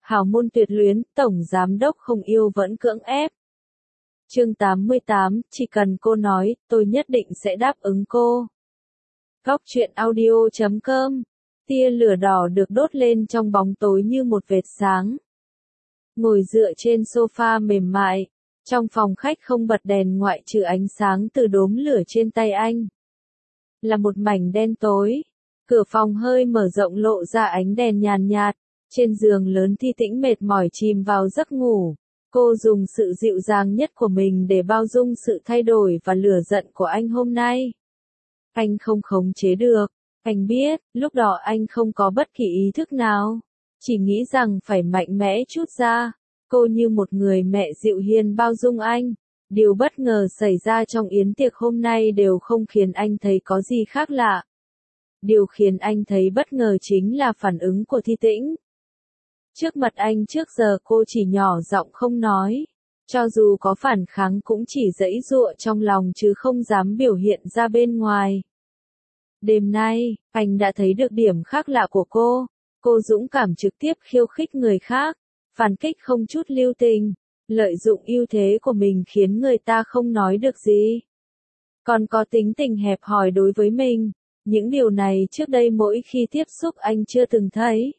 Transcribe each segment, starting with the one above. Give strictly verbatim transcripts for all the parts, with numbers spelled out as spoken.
Hào môn tuyệt luyến, tổng giám đốc không yêu vẫn cưỡng ép. Chương tám mươi tám, chỉ cần cô nói, tôi nhất định sẽ đáp ứng cô. Góc truyện audio chấm com. Tia lửa đỏ được đốt lên trong bóng tối như một vệt sáng. Ngồi dựa trên sofa mềm mại, trong phòng khách không bật đèn ngoại trừ ánh sáng từ đốm lửa trên tay anh. Là một mảnh đen tối. Cửa phòng hơi mở rộng lộ ra ánh đèn nhàn nhạt. Trên giường lớn Thi Tĩnh mệt mỏi chìm vào giấc ngủ. Cô dùng sự dịu dàng nhất của mình để bao dung sự thay đổi và lửa giận của anh hôm nay. Anh không khống chế được. Anh biết, lúc đó anh không có bất kỳ ý thức nào. Chỉ nghĩ rằng phải mạnh mẽ chút ra. Cô như một người mẹ dịu hiền bao dung anh. Điều bất ngờ xảy ra trong yến tiệc hôm nay đều không khiến anh thấy có gì khác lạ. Điều khiến anh thấy bất ngờ chính là phản ứng của Thi Tĩnh. Trước mặt anh trước giờ cô chỉ nhỏ giọng không nói. Cho dù có phản kháng cũng chỉ giãy giụa trong lòng chứ không dám biểu hiện ra bên ngoài. Đêm nay, anh đã thấy được điểm khác lạ của cô. Cô dũng cảm trực tiếp khiêu khích người khác, phản kích không chút lưu tình, lợi dụng ưu thế của mình khiến người ta không nói được gì. Còn có tính tình hẹp hòi đối với mình. Những điều này trước đây mỗi khi tiếp xúc anh chưa từng thấy.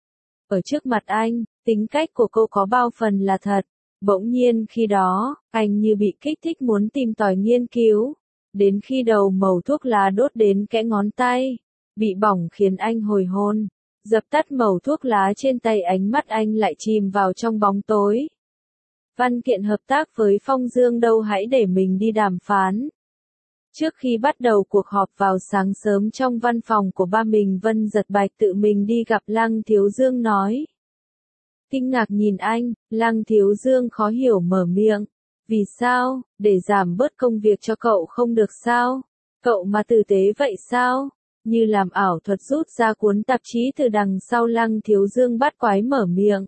Ở trước mặt anh, tính cách của cô có bao phần là thật. Bỗng nhiên khi đó, anh như bị kích thích muốn tìm tòi nghiên cứu. Đến khi đầu mẩu thuốc lá đốt đến kẽ ngón tay, bị bỏng khiến anh hồi hồn. Dập tắt mẩu thuốc lá trên tay, ánh mắt anh lại chìm vào trong bóng tối. Văn kiện hợp tác với Phong Dương đâu, hãy để mình đi đàm phán. Trước khi bắt đầu cuộc họp vào sáng sớm trong văn phòng của ba mình, Vân Giật Bạch tự mình đi gặp Lăng Thiếu Dương nói. Kinh ngạc nhìn anh, Lăng Thiếu Dương khó hiểu mở miệng. Vì sao, để giảm bớt công việc cho cậu không được sao? Cậu mà tử tế vậy sao? Như làm ảo thuật rút ra cuốn tạp chí từ đằng sau, Lăng Thiếu Dương bắt quái mở miệng.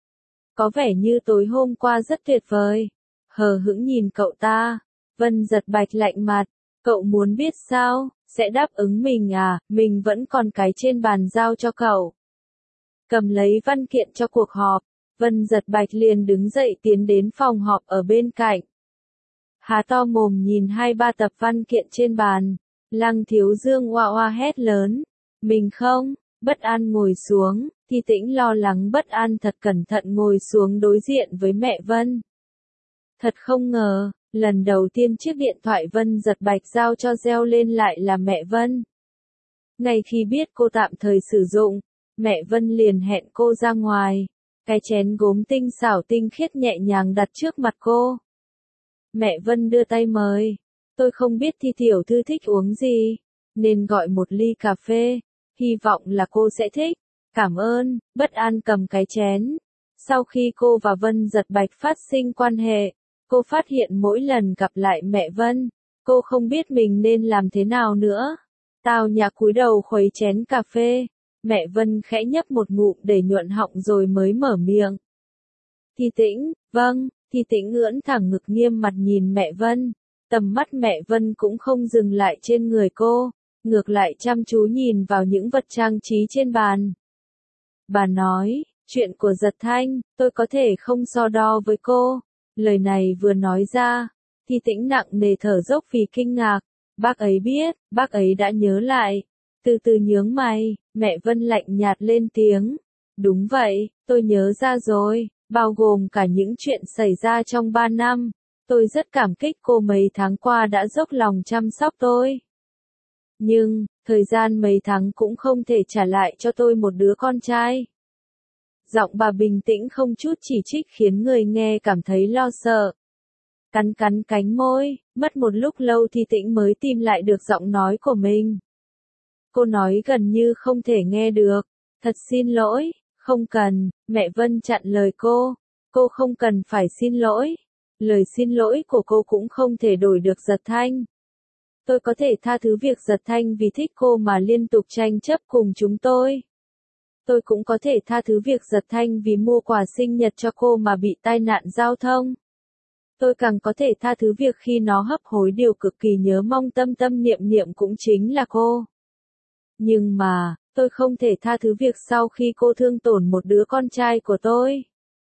Có vẻ như tối hôm qua rất tuyệt vời. Hờ hững nhìn cậu ta, Vân Giật Bạch lạnh mặt. Cậu muốn biết sao, sẽ đáp ứng mình à, mình vẫn còn cái trên bàn giao cho cậu. Cầm lấy văn kiện cho cuộc họp, Vân Giật Bạch liền đứng dậy tiến đến phòng họp ở bên cạnh. Há to mồm nhìn hai ba tập văn kiện trên bàn, Lăng Thiếu Dương oa oa hét lớn. Mình không, bất an ngồi xuống, Thi Tĩnh lo lắng bất an thật cẩn thận ngồi xuống đối diện với mẹ Vân. Thật không ngờ. Lần đầu tiên chiếc điện thoại Vân Giật Bạch giao cho reo lên lại là mẹ Vân. Ngay khi biết cô tạm thời sử dụng, mẹ Vân liền hẹn cô ra ngoài. Cái chén gốm tinh xảo tinh khiết nhẹ nhàng đặt trước mặt cô. Mẹ Vân đưa tay mời. Tôi không biết Thi tiểu thư thích uống gì, nên gọi một ly cà phê. Hy vọng là cô sẽ thích. Cảm ơn. Bất an cầm cái chén. Sau khi cô và Vân Giật Bạch phát sinh quan hệ, cô phát hiện mỗi lần gặp lại mẹ Vân, cô không biết mình nên làm thế nào nữa. Tao nhã cúi đầu khuấy chén cà phê, mẹ Vân khẽ nhấp một ngụm để nhuận họng rồi mới mở miệng. Thi Tĩnh, vâng, Thi Tĩnh ưỡn thẳng ngực nghiêm mặt nhìn mẹ Vân, tầm mắt mẹ Vân cũng không dừng lại trên người cô, ngược lại chăm chú nhìn vào những vật trang trí trên bàn. Bà nói, chuyện của Giật Thanh, tôi có thể không so đo với cô. Lời này vừa nói ra, Thi Tĩnh nặng nề thở dốc vì kinh ngạc. Bác ấy biết, bác ấy đã nhớ lại. Từ từ nhướng mày, mẹ Vân lạnh nhạt lên tiếng. Đúng vậy, tôi nhớ ra rồi, bao gồm cả những chuyện xảy ra trong ba năm. Tôi rất cảm kích cô mấy tháng qua đã dốc lòng chăm sóc tôi. Nhưng, thời gian mấy tháng cũng không thể trả lại cho tôi một đứa con trai. Giọng bà bình tĩnh không chút chỉ trích khiến người nghe cảm thấy lo sợ. Cắn cắn cánh môi, mất một lúc lâu Thi Tĩnh mới tìm lại được giọng nói của mình. Cô nói gần như không thể nghe được. Thật xin lỗi, không cần, mẹ Vân chặn lời cô. Cô không cần phải xin lỗi. Lời xin lỗi của cô cũng không thể đổi được Giật Thanh. Tôi có thể tha thứ việc Giật Thanh vì thích cô mà liên tục tranh chấp cùng chúng tôi. Tôi cũng có thể tha thứ việc Giật Thanh vì mua quà sinh nhật cho cô mà bị tai nạn giao thông. Tôi càng có thể tha thứ việc khi nó hấp hối điều cực kỳ nhớ mong tâm tâm niệm niệm cũng chính là cô. Nhưng mà, tôi không thể tha thứ việc sau khi cô thương tổn một đứa con trai của tôi,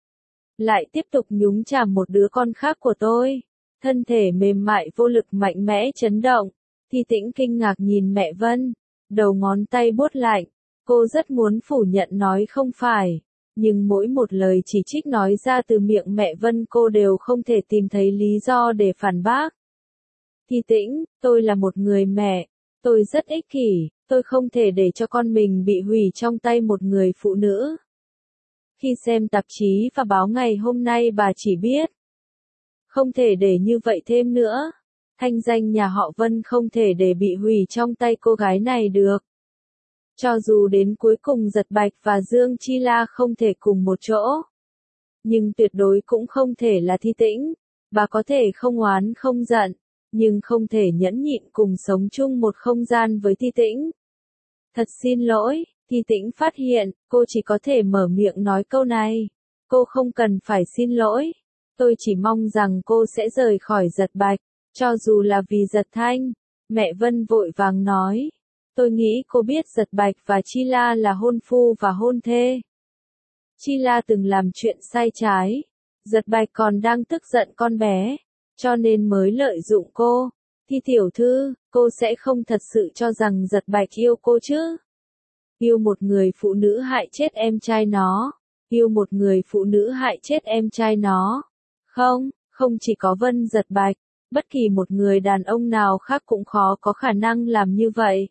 lại tiếp tục nhúng chàm một đứa con khác của tôi. Thân thể mềm mại vô lực mạnh mẽ chấn động. Thi Tĩnh kinh ngạc nhìn mẹ Vân, đầu ngón tay buốt lạnh. Cô rất muốn phủ nhận nói không phải, nhưng mỗi một lời chỉ trích nói ra từ miệng mẹ Vân cô đều không thể tìm thấy lý do để phản bác. Thi Tĩnh, tôi là một người mẹ, tôi rất ích kỷ, tôi không thể để cho con mình bị hủy trong tay một người phụ nữ. Khi xem tạp chí và báo ngày hôm nay bà chỉ biết, không thể để như vậy thêm nữa. Thanh danh nhà họ Vân không thể để bị hủy trong tay cô gái này được. Cho dù đến cuối cùng Giật Bạch và Dương Chi La không thể cùng một chỗ, nhưng tuyệt đối cũng không thể là Thi Tĩnh. Bà có thể không oán không giận, nhưng không thể nhẫn nhịn cùng sống chung một không gian với Thi Tĩnh. Thật xin lỗi, Thi Tĩnh phát hiện, cô chỉ có thể mở miệng nói câu này. Cô không cần phải xin lỗi. Tôi chỉ mong rằng cô sẽ rời khỏi Giật Bạch, cho dù là vì Giật Thanh. Mẹ Vân vội vàng nói. Tôi nghĩ cô biết Giật Bạch và Chi La là hôn phu và hôn thê. Chi La từng làm chuyện sai trái. Giật Bạch còn đang tức giận con bé, cho nên mới lợi dụng cô. Thi tiểu thư, cô sẽ không thật sự cho rằng Giật Bạch yêu cô chứ? Yêu một người phụ nữ hại chết em trai nó. Yêu một người phụ nữ hại chết em trai nó. Không, không chỉ có Vân Giật Bạch, bất kỳ một người đàn ông nào khác cũng khó có khả năng làm như vậy.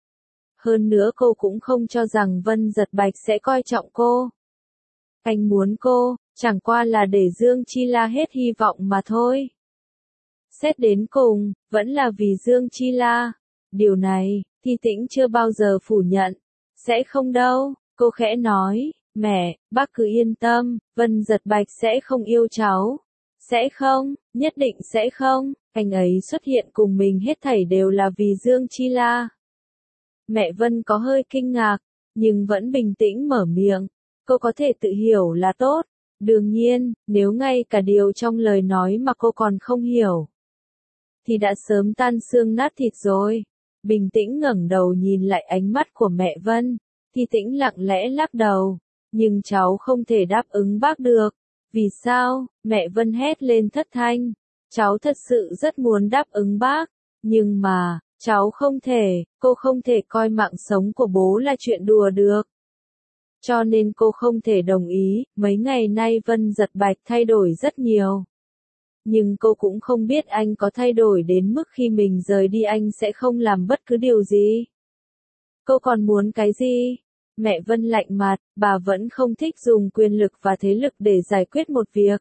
Hơn nữa cô cũng không cho rằng Vân Giật Bạch sẽ coi trọng cô. Anh muốn cô, chẳng qua là để Dương Chi La hết hy vọng mà thôi. Xét đến cùng, vẫn là vì Dương Chi La. Điều này, Thi Tĩnh chưa bao giờ phủ nhận. Sẽ không đâu, cô khẽ nói, mẹ, bác cứ yên tâm, Vân Giật Bạch sẽ không yêu cháu. Sẽ không, nhất định sẽ không, anh ấy xuất hiện cùng mình hết thảy đều là vì Dương Chi La. Mẹ Vân có hơi kinh ngạc, nhưng vẫn bình tĩnh mở miệng. Cô có thể tự hiểu là tốt. Đương nhiên, nếu ngay cả điều trong lời nói mà cô còn không hiểu, thì đã sớm tan xương nát thịt rồi. Bình tĩnh ngẩng đầu nhìn lại ánh mắt của mẹ Vân, Thi Tĩnh lặng lẽ lắc đầu. Nhưng cháu không thể đáp ứng bác được. Vì sao? Mẹ Vân hét lên thất thanh. Cháu thật sự rất muốn đáp ứng bác, nhưng mà, cháu không thể, cô không thể coi mạng sống của bố là chuyện đùa được. Cho nên cô không thể đồng ý. Mấy ngày nay Vân Giật Bạch thay đổi rất nhiều. Nhưng cô cũng không biết anh có thay đổi đến mức khi mình rời đi anh sẽ không làm bất cứ điều gì. Cô còn muốn cái gì? Mẹ Vân lạnh mặt, bà vẫn không thích dùng quyền lực và thế lực để giải quyết một việc.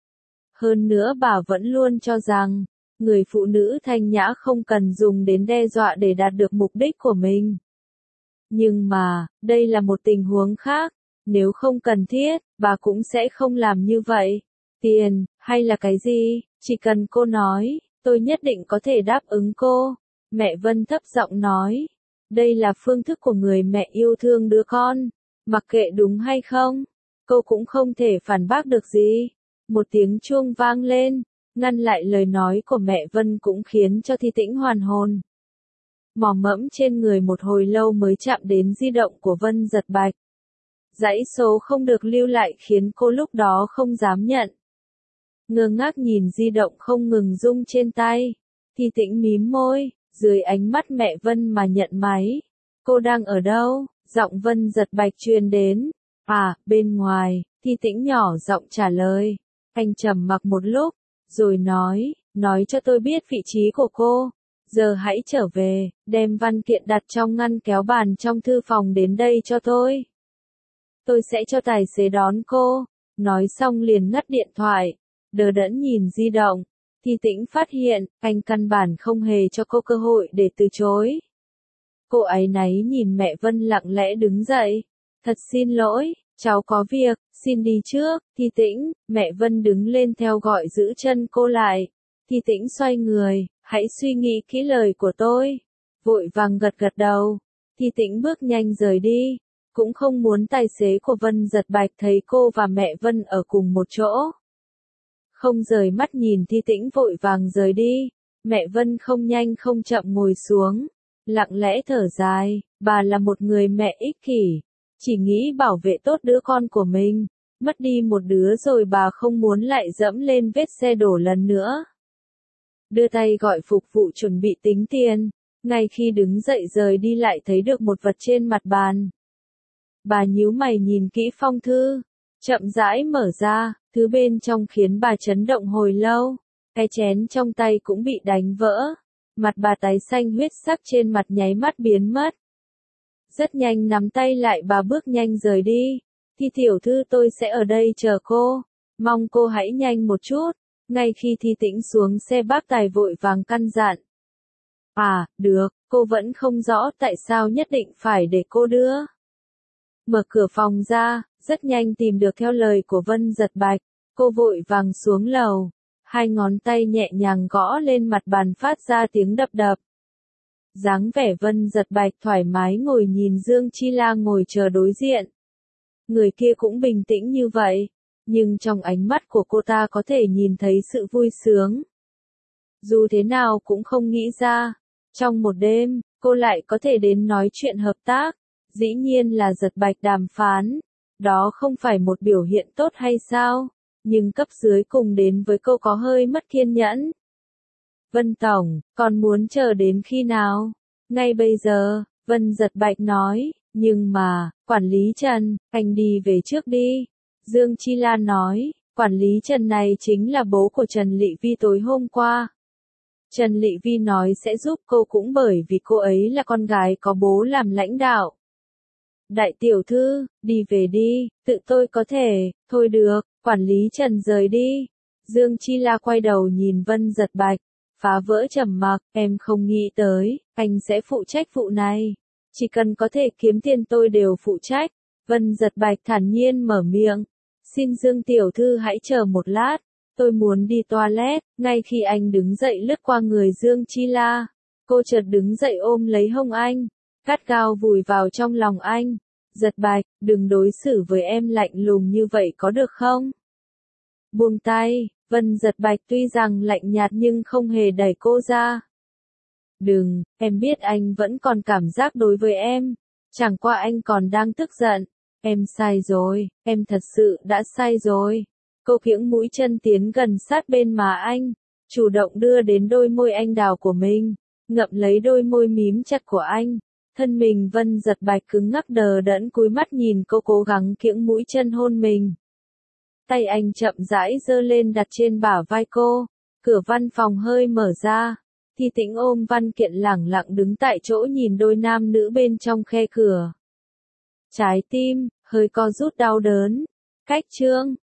Hơn nữa bà vẫn luôn cho rằng, người phụ nữ thanh nhã không cần dùng đến đe dọa để đạt được mục đích của mình. Nhưng mà, đây là một tình huống khác. Nếu không cần thiết, bà cũng sẽ không làm như vậy. Tiền, hay là cái gì, chỉ cần cô nói, tôi nhất định có thể đáp ứng cô. Mẹ Vân thấp giọng nói. Đây là phương thức của người mẹ yêu thương đứa con. Mặc kệ đúng hay không, cô cũng không thể phản bác được gì. Một tiếng chuông vang lên, ngăn lại lời nói của mẹ Vân cũng khiến cho Thi Tĩnh hoàn hồn. Mò mẫm trên người một hồi lâu mới chạm đến di động của Vân Giật Bạch. Dãy số không được lưu lại khiến cô lúc đó không dám nhận. Ngơ ngác nhìn di động không ngừng rung trên tay. Thi Tĩnh mím môi, dưới ánh mắt mẹ Vân mà nhận máy. Cô đang ở đâu? Giọng Vân Giật Bạch truyền đến. À, bên ngoài, Thi Tĩnh nhỏ giọng trả lời. Anh trầm mặc một lúc, rồi nói, nói cho tôi biết vị trí của cô. Giờ hãy trở về, đem văn kiện đặt trong ngăn kéo bàn trong thư phòng đến đây cho tôi. Tôi sẽ cho tài xế đón cô. Nói xong liền ngắt điện thoại. Đờ đẫn nhìn di động. Thi Tĩnh phát hiện, anh căn bản không hề cho cô cơ hội để từ chối. Cô áy náy nhìn mẹ Vân lặng lẽ đứng dậy. Thật xin lỗi, cháu có việc, xin đi trước. Thi Tĩnh, mẹ Vân đứng lên theo gọi giữ chân cô lại. Thi Tĩnh xoay người, hãy suy nghĩ kỹ lời của tôi. Vội vàng gật gật đầu. Thi Tĩnh bước nhanh rời đi. Cũng không muốn tài xế của Vân Giật Bạch thấy cô và mẹ Vân ở cùng một chỗ. Không rời mắt nhìn Thi Tĩnh vội vàng rời đi. Mẹ Vân không nhanh không chậm ngồi xuống. lặng lẽ thở dài, bà là một người mẹ ích kỷ, chỉ nghĩ bảo vệ tốt đứa con của mình, mất đi một đứa rồi bà không muốn lại dẫm lên vết xe đổ lần nữa. Đưa tay gọi phục vụ chuẩn bị tính tiền, ngay khi đứng dậy rời đi lại thấy được một vật trên mặt bàn. Bà nhíu mày nhìn kỹ phong thư, chậm rãi mở ra, thứ bên trong khiến bà chấn động hồi lâu, cái chén trong tay cũng bị đánh vỡ, mặt bà tái xanh huyết sắc trên mặt nháy mắt biến mất. Rất nhanh nắm tay lại bà bước nhanh rời đi, Thi tiểu thư tôi sẽ ở đây chờ cô, mong cô hãy nhanh một chút. Ngay khi Thi Tĩnh xuống xe bác tài vội vàng căn dặn. À, được, cô vẫn không rõ tại sao nhất định phải để cô đưa. Mở cửa phòng ra, rất nhanh tìm được theo lời của Vân Giật Bạch, cô vội vàng xuống lầu, hai ngón tay nhẹ nhàng gõ lên mặt bàn phát ra tiếng đập đập. Dáng vẻ Vân Giật Bạch thoải mái ngồi nhìn Dương Chi La ngồi chờ đối diện. Người kia cũng bình tĩnh như vậy, nhưng trong ánh mắt của cô ta có thể nhìn thấy sự vui sướng. Dù thế nào cũng không nghĩ ra, trong một đêm, cô lại có thể đến nói chuyện hợp tác, dĩ nhiên là Giật Bạch đàm phán, đó không phải một biểu hiện tốt hay sao, nhưng cấp dưới cùng đến với cô có hơi mất kiên nhẫn. Vân Tổng, còn muốn chờ đến khi nào? Ngay bây giờ, Vân Giật Bạch nói, nhưng mà, quản lý Trần, anh đi về trước đi. Dương Chi Lan nói, quản lý Trần này chính là bố của Trần Lệ Vi tối hôm qua. Trần Lệ Vi nói sẽ giúp cô cũng bởi vì cô ấy là con gái có bố làm lãnh đạo. Đại tiểu thư, đi về đi, tự tôi có thể, thôi được, quản lý Trần rời đi. Dương Chi La quay đầu nhìn Vân Giật Bạch, phá vỡ trầm mặc, em không nghĩ tới, anh sẽ phụ trách vụ này. Chỉ cần có thể kiếm tiền tôi đều phụ trách. Vân Giật Bạch thản nhiên mở miệng. Xin Dương tiểu thư hãy chờ một lát, tôi muốn đi toilet. Ngay khi anh đứng dậy lướt qua người Dương Chi La, cô chợt đứng dậy ôm lấy hông anh, gắt gao vùi vào trong lòng anh. Giật Bạch, đừng đối xử với em lạnh lùng như vậy có được không? Buông tay, Vân Giật Bạch tuy rằng lạnh nhạt nhưng không hề đẩy cô ra. Đừng, em biết anh vẫn còn cảm giác đối với em, chẳng qua anh còn đang tức giận. Em sai rồi, em thật sự đã sai rồi. Cô kiễng mũi chân tiến gần sát bên má anh, chủ động đưa đến đôi môi anh đào của mình, ngậm lấy đôi môi mím chặt của anh. Thân mình Vân Giật Bạch cứng ngắc đờ đẫn cúi mắt nhìn cô cố gắng kiễng mũi chân hôn mình. Tay anh chậm rãi giơ lên đặt trên bả vai cô, cửa văn phòng hơi mở ra. Thi Tĩnh ôm văn kiện lẳng lặng đứng tại chỗ nhìn đôi nam nữ bên trong khe cửa. Trái tim, hơi co rút đau đớn. Cách chương.